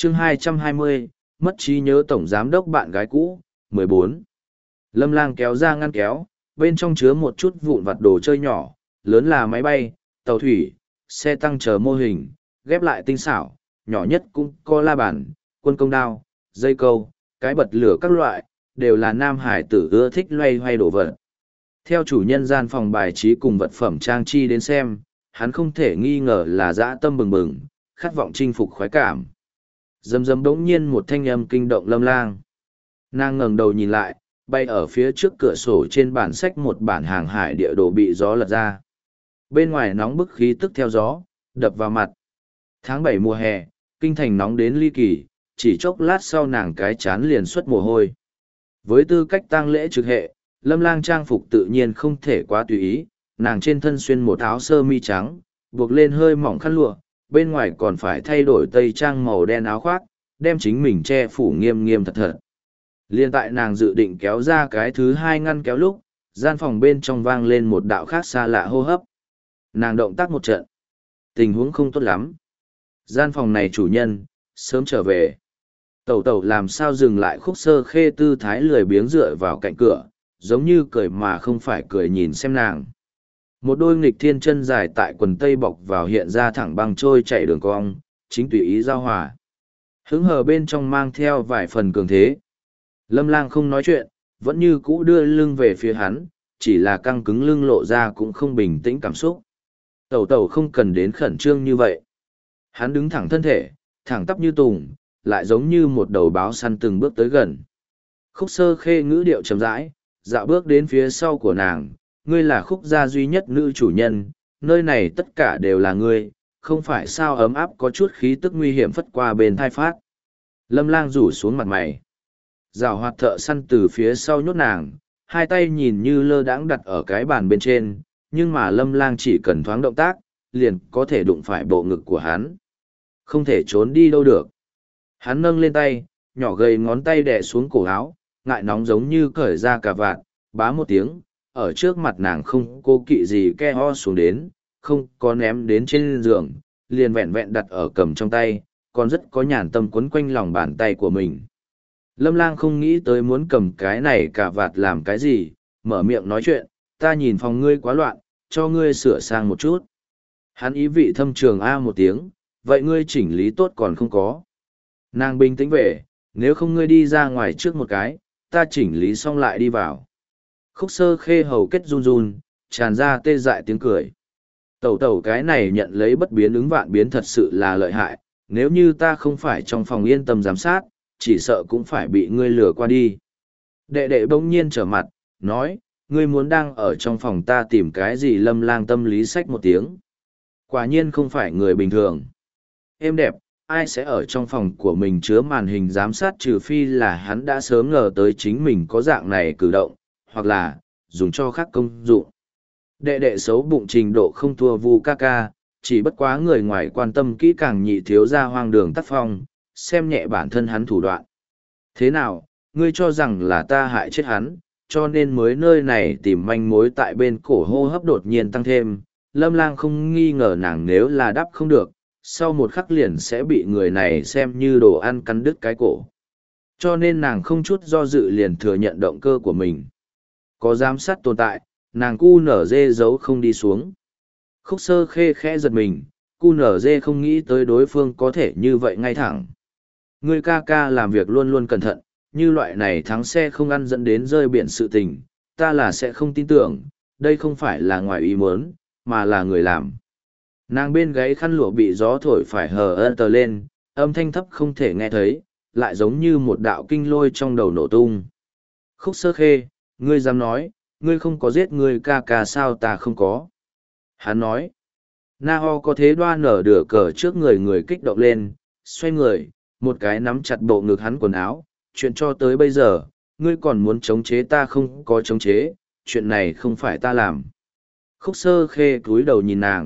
Chương 220, mất trí nhớ tổng giám đốc bạn gái cũ, 14. Lâm Lang kéo ra ngăn kéo, bên trong chứa một chút vụn vặt đồ chơi nhỏ, lớn là máy bay, tàu thủy, xe tăng chờ mô hình, ghép lại tinh xảo, nhỏ nhất cũng có la bàn, quân công đao, dây câu, cái bật lửa các loại, đều là nam hải tử ưa thích loay hoay đồ vật. Theo chủ nhân gian phòng bài trí cùng vật phẩm trang trí đến xem, hắn không thể nghi ngờ là dã tâm bừng bừng, khát vọng chinh phục khoái cảm. Rầm rầm đống nhiên một thanh âm kinh động Lâm Lang. Nàng ngẩng đầu nhìn lại, bay ở phía trước cửa sổ trên bản sách một bản hàng hải địa đồ bị gió lật ra. Bên ngoài nóng bức khí tức theo gió, đập vào mặt. Tháng 7 mùa hè, kinh thành nóng đến ly kỳ, chỉ chốc lát sau nàng cái chán liền xuất mồ hôi. Với tư cách tang lễ trực hệ, Lâm Lang trang phục tự nhiên không thể quá tùy ý, nàng trên thân xuyên một áo sơ mi trắng, buộc lên hơi mỏng khăn lụa, bên ngoài còn phải thay đổi tây trang màu đen áo khoác, đem chính mình che phủ nghiêm nghiêm thật thật. Liên tại nàng dự định kéo ra cái thứ hai ngăn kéo lúc, gian phòng bên trong vang lên một đạo khác xa lạ hô hấp. Nàng động tác một trận. Tình huống không tốt lắm. Gian phòng này chủ nhân, sớm trở về. Tẩu tẩu làm sao dừng lại Khúc Sơ Khê tư thái lười biếng dựa vào cạnh cửa, giống như cười mà không phải cười nhìn xem nàng. Một đôi nghịch thiên chân dài tại quần tây bọc vào hiện ra thẳng băng trôi chạy đường cong, chính tùy ý giao hòa. Hứng hờ bên trong mang theo vài phần cường thế. Lâm Lang không nói chuyện, vẫn như cũ đưa lưng về phía hắn, chỉ là căng cứng lưng lộ ra cũng không bình tĩnh cảm xúc. Tẩu tẩu không cần đến khẩn trương như vậy. Hắn đứng thẳng thân thể, thẳng tắp như tùng, lại giống như một đầu báo săn từng bước tới gần. Khúc Sơ Khê ngữ điệu chậm rãi, dạo bước đến phía sau của nàng, ngươi là Khúc gia duy nhất nữ chủ nhân, nơi này tất cả đều là ngươi, không phải sao ấm áp có chút khí tức nguy hiểm phất qua bên thai phát. Lâm Lang rủ xuống mặt mày. Giảo hoạt thợ săn từ phía sau nhốt nàng, hai tay nhìn như lơ đãng đặt ở cái bàn bên trên, nhưng mà Lâm Lang chỉ cần thoáng động tác, liền có thể đụng phải bộ ngực của hắn. Không thể trốn đi đâu được. Hắn nâng lên tay, nhỏ gầy ngón tay đè xuống cổ áo, ngại nóng giống như cởi ra cà vạt, bá một tiếng, ở trước mặt nàng không cô kỵ gì ke ho xuống đến, không có ném đến trên giường, liền vẹn vẹn đặt ở cầm trong tay, còn rất có nhàn tâm quấn quanh lòng bàn tay của mình. Lâm Lang không nghĩ tới muốn cầm cái này cà vạt làm cái gì, mở miệng nói chuyện, ta nhìn phòng ngươi quá loạn, cho ngươi sửa sang một chút. Hắn ý vị thâm trường a một tiếng, vậy ngươi chỉnh lý tốt còn không có. Nàng bình tĩnh về, nếu không ngươi đi ra ngoài trước một cái, ta chỉnh lý xong lại đi vào. Khúc Sơ Khê hầu kết run run, tràn ra tê dại tiếng cười. Tẩu tẩu cái này nhận lấy bất biến ứng vạn biến thật sự là lợi hại, nếu như ta không phải trong phòng yên tâm giám sát, chỉ sợ cũng phải bị ngươi lừa qua đi. Đệ đệ bỗng nhiên trở mặt, nói, ngươi muốn đang ở trong phòng ta tìm cái gì? Lâm Lang tâm lý sách một tiếng. Quả nhiên không phải người bình thường. Êm đẹp, ai sẽ ở trong phòng của mình chứa màn hình giám sát trừ phi là hắn đã sớm ngờ tới chính mình có dạng này cử động, hoặc là dùng cho khác công dụng. Đệ đệ xấu bụng trình độ không thua Vu ca ca, chỉ bất quá người ngoài quan tâm kỹ càng nhị thiếu ra hoang đường tác phong, xem nhẹ bản thân hắn thủ đoạn. Thế nào, ngươi cho rằng là ta hại chết hắn, cho nên mới nơi này tìm manh mối tại bên cổ hô hấp đột nhiên tăng thêm. Lâm Lang không nghi ngờ nàng nếu là đáp không được, sau một khắc liền sẽ bị người này xem như đồ ăn cắn đứt cái cổ. Cho nên nàng không chút do dự liền thừa nhận động cơ của mình. Có giám sát tồn tại, nàng cu nở dê giấu không đi xuống. Khúc Sơ Khê khẽ giật mình, cu nở dê không nghĩ tới đối phương có thể như vậy ngay thẳng. Người ca ca làm việc luôn luôn cẩn thận, như loại này thắng xe không ăn dẫn đến rơi biển sự tình, ta là sẽ không tin tưởng, đây không phải là ngoài ý muốn, mà là người làm. Nàng bên gáy khăn lụa bị gió thổi phải hờ ơ tờ lên, âm thanh thấp không thể nghe thấy, lại giống như một đạo kinh lôi trong đầu nổ tung. Khúc Sơ Khê, ngươi dám nói, ngươi không có giết người ca ca sao? Ta không có. Hắn nói, Na Ho có thế đoan nở đửa cờ trước người, người kích động lên, xoay người, một cái nắm chặt bộ ngực hắn quần áo, chuyện cho tới bây giờ, ngươi còn muốn chống chế? Ta không có chống chế, chuyện này không phải ta làm. Khúc Sơ Khê cúi đầu nhìn nàng.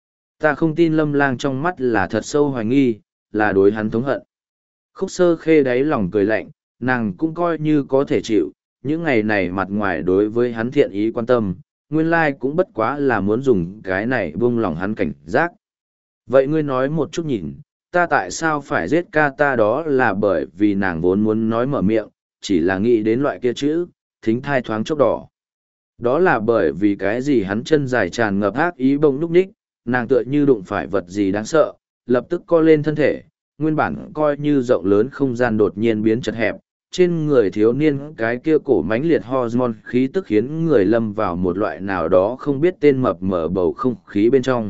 Ta không tin. Lâm Lang trong mắt là thật sâu hoài nghi, là đối hắn thống hận. Khúc Sơ Khê đáy lòng cười lạnh, nàng cũng coi như có thể chịu, những ngày này mặt ngoài đối với hắn thiện ý quan tâm, nguyên lai cũng bất quá là muốn dùng cái này buông lòng hắn cảnh giác. Vậy ngươi nói một chút nhìn, ta tại sao phải giết ca ta, đó là bởi vì nàng vốn muốn nói mở miệng, chỉ là nghĩ đến loại kia chữ, thính thai thoáng chốc đỏ. Đó là bởi vì cái gì hắn chân dài tràn ngập ác ý bông núc ních, nàng tựa như đụng phải vật gì đáng sợ, lập tức co lên thân thể, nguyên bản coi như rộng lớn không gian đột nhiên biến chật hẹp, trên người thiếu niên cái kia cổ mãnh liệt hormone khí tức khiến người lâm vào một loại nào đó không biết tên mập mờ bầu không khí bên trong.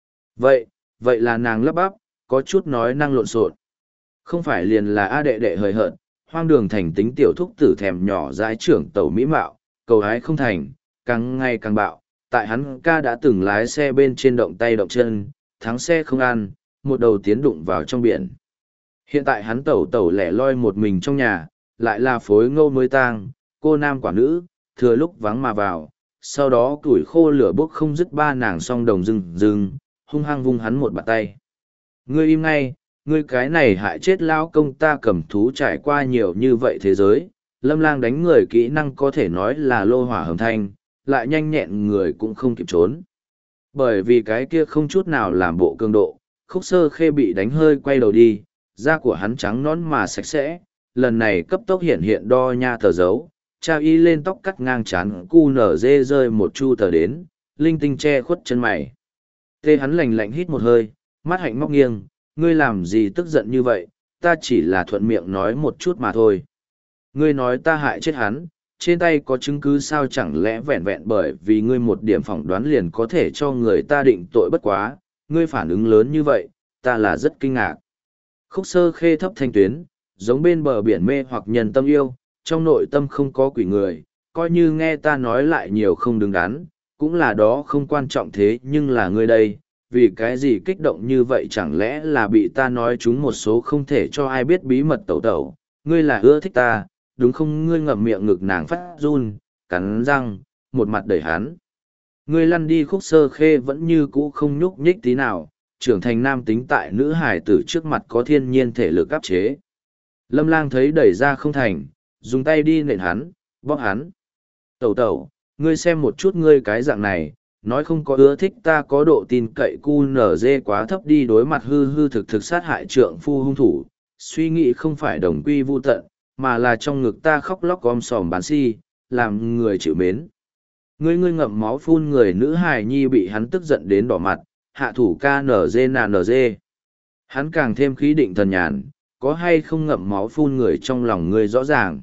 Vậy là nàng lắp bắp, có chút nói năng lộn xộn. Không phải liền là A đệ đệ hời hợt, hoang đường thành tính tiểu thúc tử thèm nhỏ dãi trưởng tàu mỹ mạo, cầu hái không thành, càng ngày càng bạo. Tại hắn ca đã từng lái xe bên trên động tay động chân, thắng xe không ăn, một đầu tiến đụng vào trong biển. Hiện tại hắn tẩu lẻ loi một mình trong nhà, lại là phối ngâu mới tang, cô nam quả nữ, thừa lúc vắng mà vào, sau đó củi khô lửa bốc không dứt ba nàng song đồng rừng, hung hăng vung hắn một bàn tay. Ngươi im ngay, ngươi cái này hại chết lão công ta cầm thú trải qua nhiều như vậy thế giới, Lâm Lang đánh người kỹ năng có thể nói là lô hỏa hồng thanh, lại nhanh nhẹn người cũng không kịp trốn. Bởi vì cái kia không chút nào làm bộ cường độ, Khúc Sơ Khê bị đánh hơi quay đầu đi, da của hắn trắng nõn mà sạch sẽ, lần này cấp tốc hiện đo nha tờ dấu, trao y lên tóc cắt ngang chán cu nở dê rơi một chu tờ đến, linh tinh che khuất chân mày. Tê hắn lạnh lạnh hít một hơi, mắt hạnh móc nghiêng, ngươi làm gì tức giận như vậy, ta chỉ là thuận miệng nói một chút mà thôi. Ngươi nói ta hại chết hắn, trên tay có chứng cứ sao, chẳng lẽ vẹn vẹn bởi vì ngươi một điểm phỏng đoán liền có thể cho người ta định tội bất quá, ngươi phản ứng lớn như vậy, ta là rất kinh ngạc. Khúc Sơ Khê thấp thanh tuyến, giống bên bờ biển mê hoặc nhân tâm yêu, trong nội tâm không có quỷ người, coi như nghe ta nói lại nhiều không đứng đắn, cũng là đó không quan trọng, thế nhưng là ngươi đây, vì cái gì kích động như vậy, chẳng lẽ là bị ta nói chúng một số không thể cho ai biết bí mật tẩu, ngươi là ưa thích ta, đúng không? Ngươi ngậm miệng ngực nàng phát run, cắn răng, một mặt đẩy hắn. Ngươi lăn đi. Khúc Sơ Khê vẫn như cũ không nhúc nhích tí nào, trưởng thành nam tính tại nữ hải tử trước mặt có thiên nhiên thể lực áp chế. Lâm Lang thấy đẩy ra không thành, dùng tay đi nện hắn, bóp hắn. Tẩu, ngươi xem một chút ngươi cái dạng này, nói không có ưa thích ta có độ tin cậy cu nở dê quá thấp đi, đối mặt hư thực sát hại trượng phu hung thủ, suy nghĩ không phải đồng quy vu tận, mà là trong ngực ta khóc lóc om sòm bán si, làm người chịu mến. Ngươi ngậm máu phun người nữ hài nhi bị hắn tức giận đến đỏ mặt, hạ thủ KNG. Hắn càng thêm khí định thần nhàn, có hay không ngậm máu phun người trong lòng ngươi rõ ràng.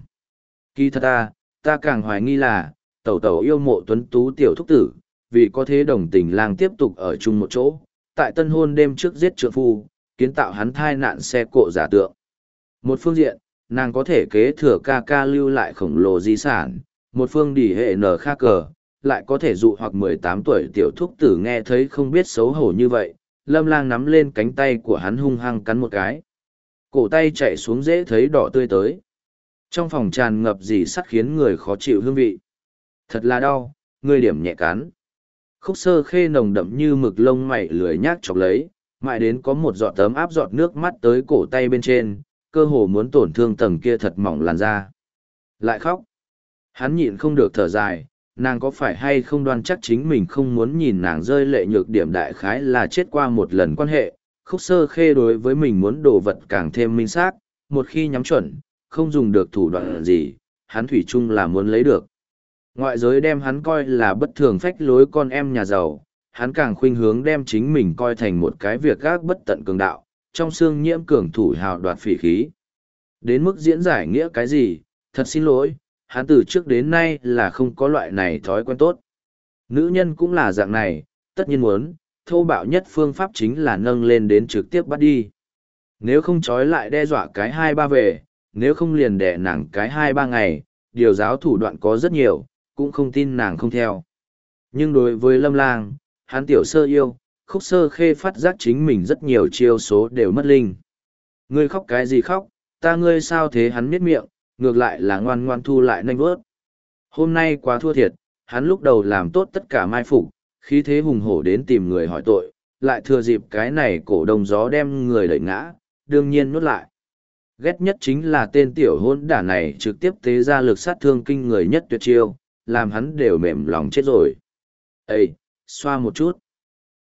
Kỳ thật ta càng hoài nghi là, tẩu yêu mộ tuấn tú tiểu thúc tử, vì có thế đồng tình Lang tiếp tục ở chung một chỗ, tại tân hôn đêm trước giết trượng phu, kiến tạo hắn thai nạn xe cộ giả tượng. Một phương diện, nàng có thể kế thừa ca lưu lại khổng lồ di sản, một phương đỉ hệ nở khác cờ, lại có thể dụ hoặc 18 tuổi tiểu thúc tử nghe thấy không biết xấu hổ như vậy. Lâm Lang nắm lên cánh tay của hắn hung hăng cắn một cái. Cổ tay chạy xuống dễ thấy đỏ tươi tới. Trong phòng tràn ngập dì sắt khiến người khó chịu hương vị. Thật là đau, ngươi điểm nhẹ cắn. Khúc Sơ Khê nồng đậm như mực lông mày lười nhác chọc lấy, mãi đến có một giọt tấm áp giọt nước mắt tới cổ tay bên trên, cơ hồ muốn tổn thương tầng kia thật mỏng làn da. Lại khóc. Hắn nhịn không được thở dài, nàng có phải hay không đoan chắc chính mình không muốn nhìn nàng rơi lệ, nhược điểm đại khái là chết qua một lần quan hệ. Khúc Sơ Khê đối với mình muốn đồ vật càng thêm minh xác, một khi nhắm chuẩn, không dùng được thủ đoạn gì, hắn thủy chung là muốn lấy được. Ngoại giới đem hắn coi là bất thường phách lối con em nhà giàu, hắn càng khuynh hướng đem chính mình coi thành một cái việc gác bất tận cường đạo, trong xương nhiễm cường thủ hào đoạt phỉ khí. Đến mức diễn giải nghĩa cái gì, thật xin lỗi, hắn từ trước đến nay là không có loại này thói quen tốt. Nữ nhân cũng là dạng này, tất nhiên muốn, thô bạo nhất phương pháp chính là nâng lên đến trực tiếp bắt đi. Nếu không trói lại đe dọa cái 2-3 về, nếu không liền đẻ nàng cái 2-3 ngày, điều giáo thủ đoạn có rất nhiều, cũng không tin nàng không theo. Nhưng đối với Lâm Lang, hắn tiểu sơ yêu, Khúc Sơ Khê phát giác chính mình rất nhiều chiêu số đều mất linh. Ngươi khóc cái gì khóc, ta ngươi sao thế, hắn miết miệng, ngược lại là ngoan ngoan thu lại nanh vớt. Hôm nay quá thua thiệt, hắn lúc đầu làm tốt tất cả mai phục, khí thế hùng hổ đến tìm người hỏi tội, lại thừa dịp cái này cổ đông gió đem người đẩy ngã, đương nhiên nuốt lại. Ghét nhất chính là tên tiểu hôn đả này trực tiếp tế ra lực sát thương kinh người nhất tuyệt chiêu, làm hắn đều mềm lòng chết rồi. Ê, xoa một chút.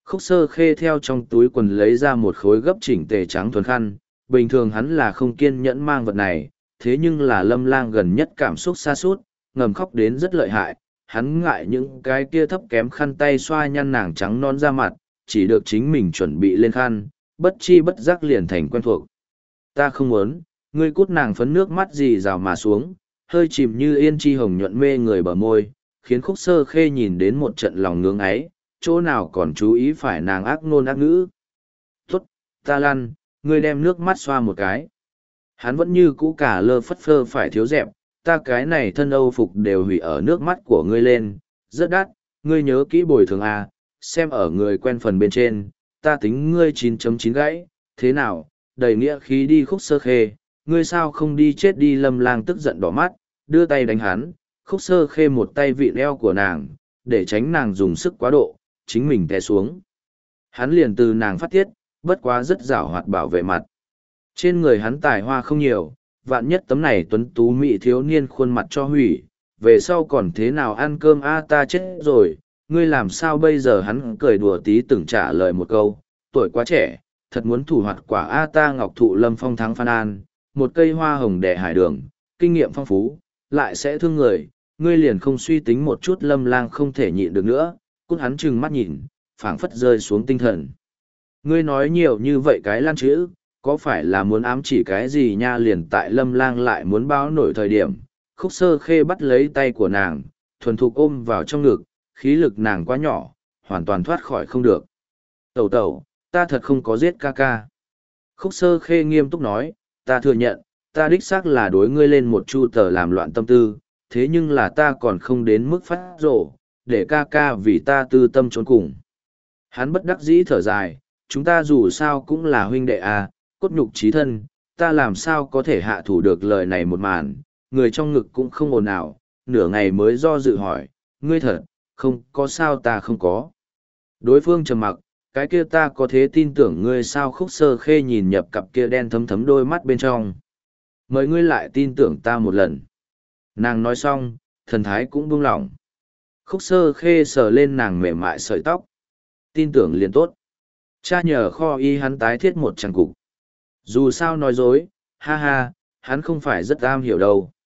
Khúc Sơ Khê theo trong túi quần lấy ra một khối gấp chỉnh tề trắng thuần khăn, bình thường hắn là không kiên nhẫn mang vật này, thế nhưng là Lâm Lang gần nhất cảm xúc sa sút, ngầm khóc đến rất lợi hại, hắn ngại những cái kia thấp kém khăn tay xoa nhăn nàng trắng non ra mặt, chỉ được chính mình chuẩn bị lên khăn, bất chi bất giác liền thành quen thuộc. Ta không muốn, ngươi cút, nàng phấn nước mắt rì rào mà xuống, hơi chìm như yên chi hồng nhuận mê người bờ môi, khiến Khúc Sơ Khê nhìn đến một trận lòng ngưỡng ấy, chỗ nào còn chú ý phải nàng ác nôn ác ngữ. Tốt, ta lăn, ngươi đem nước mắt xoa một cái. Hắn vẫn như cũ cả lơ phất phơ phải thiếu dẹp, ta cái này thân âu phục đều hủy ở nước mắt của ngươi lên, rất đắt, ngươi nhớ kỹ bồi thường à, xem ở người quen phần bên trên, ta tính ngươi 9.9 gãy, thế nào, đầy nghĩa khí đi. Khúc Sơ Khê, ngươi sao không đi chết đi. Lâm Lang tức giận đỏ mắt, đưa tay đánh hắn. Khúc Sơ Khê một tay vịn eo của nàng, để tránh nàng dùng sức quá độ, chính mình té xuống. Hắn liền từ nàng phát tiết, bất quá rất giảo hoạt bảo vệ mặt. Trên người hắn tài hoa không nhiều, vạn nhất tấm này tuấn tú mỹ thiếu niên khuôn mặt cho hủy, về sau còn thế nào ăn cơm a, ta chết rồi, ngươi làm sao bây giờ. Hắn cười đùa tí từng trả lời một câu, tuổi quá trẻ, thật muốn thủ hoạt quả a, ta ngọc thụ lâm phong thắng Phan An, một cây hoa hồng đẻ hải đường, kinh nghiệm phong phú, lại sẽ thương người, ngươi liền không suy tính một chút. Lâm Lang không thể nhịn được nữa, cút hắn trừng mắt nhìn, phảng phất rơi xuống tinh thần. Ngươi nói nhiều như vậy cái lan chữ, có phải là muốn ám chỉ cái gì nha? Liền tại Lâm Lang lại muốn báo nổi thời điểm, Khúc Sơ Khê bắt lấy tay của nàng, thuần thục ôm vào trong ngực, khí lực nàng quá nhỏ, hoàn toàn thoát khỏi không được. Tẩu tẩu, ta thật không có giết ca ca. Khúc Sơ Khê nghiêm túc nói, ta thừa nhận, ta đích xác là đối ngươi lên một chu tờ làm loạn tâm tư, thế nhưng là ta còn không đến mức phát rổ, để ca ca vì ta tư tâm trốn cùng. Hắn bất đắc dĩ thở dài, chúng ta dù sao cũng là huynh đệ à, cốt nhục chí thân, ta làm sao có thể hạ thủ được lời này một màn. Người trong ngực cũng không ồn ào, nửa ngày mới do dự hỏi, ngươi thật, không có sao? Ta không có. Đối phương trầm mặc, cái kia ta có thế tin tưởng ngươi sao? Khúc Sơ Khê nhìn nhập cặp kia đen thấm thấm đôi mắt bên trong. Mời ngươi lại tin tưởng ta một lần. Nàng nói xong, thần thái cũng buông lỏng. Khúc Sơ Khê sờ lên nàng mềm mại sợi tóc. Tin tưởng liền tốt. Cha nhờ kho y hắn tái thiết một trang cục. Dù sao nói dối, ha ha, hắn không phải rất am hiểu đâu.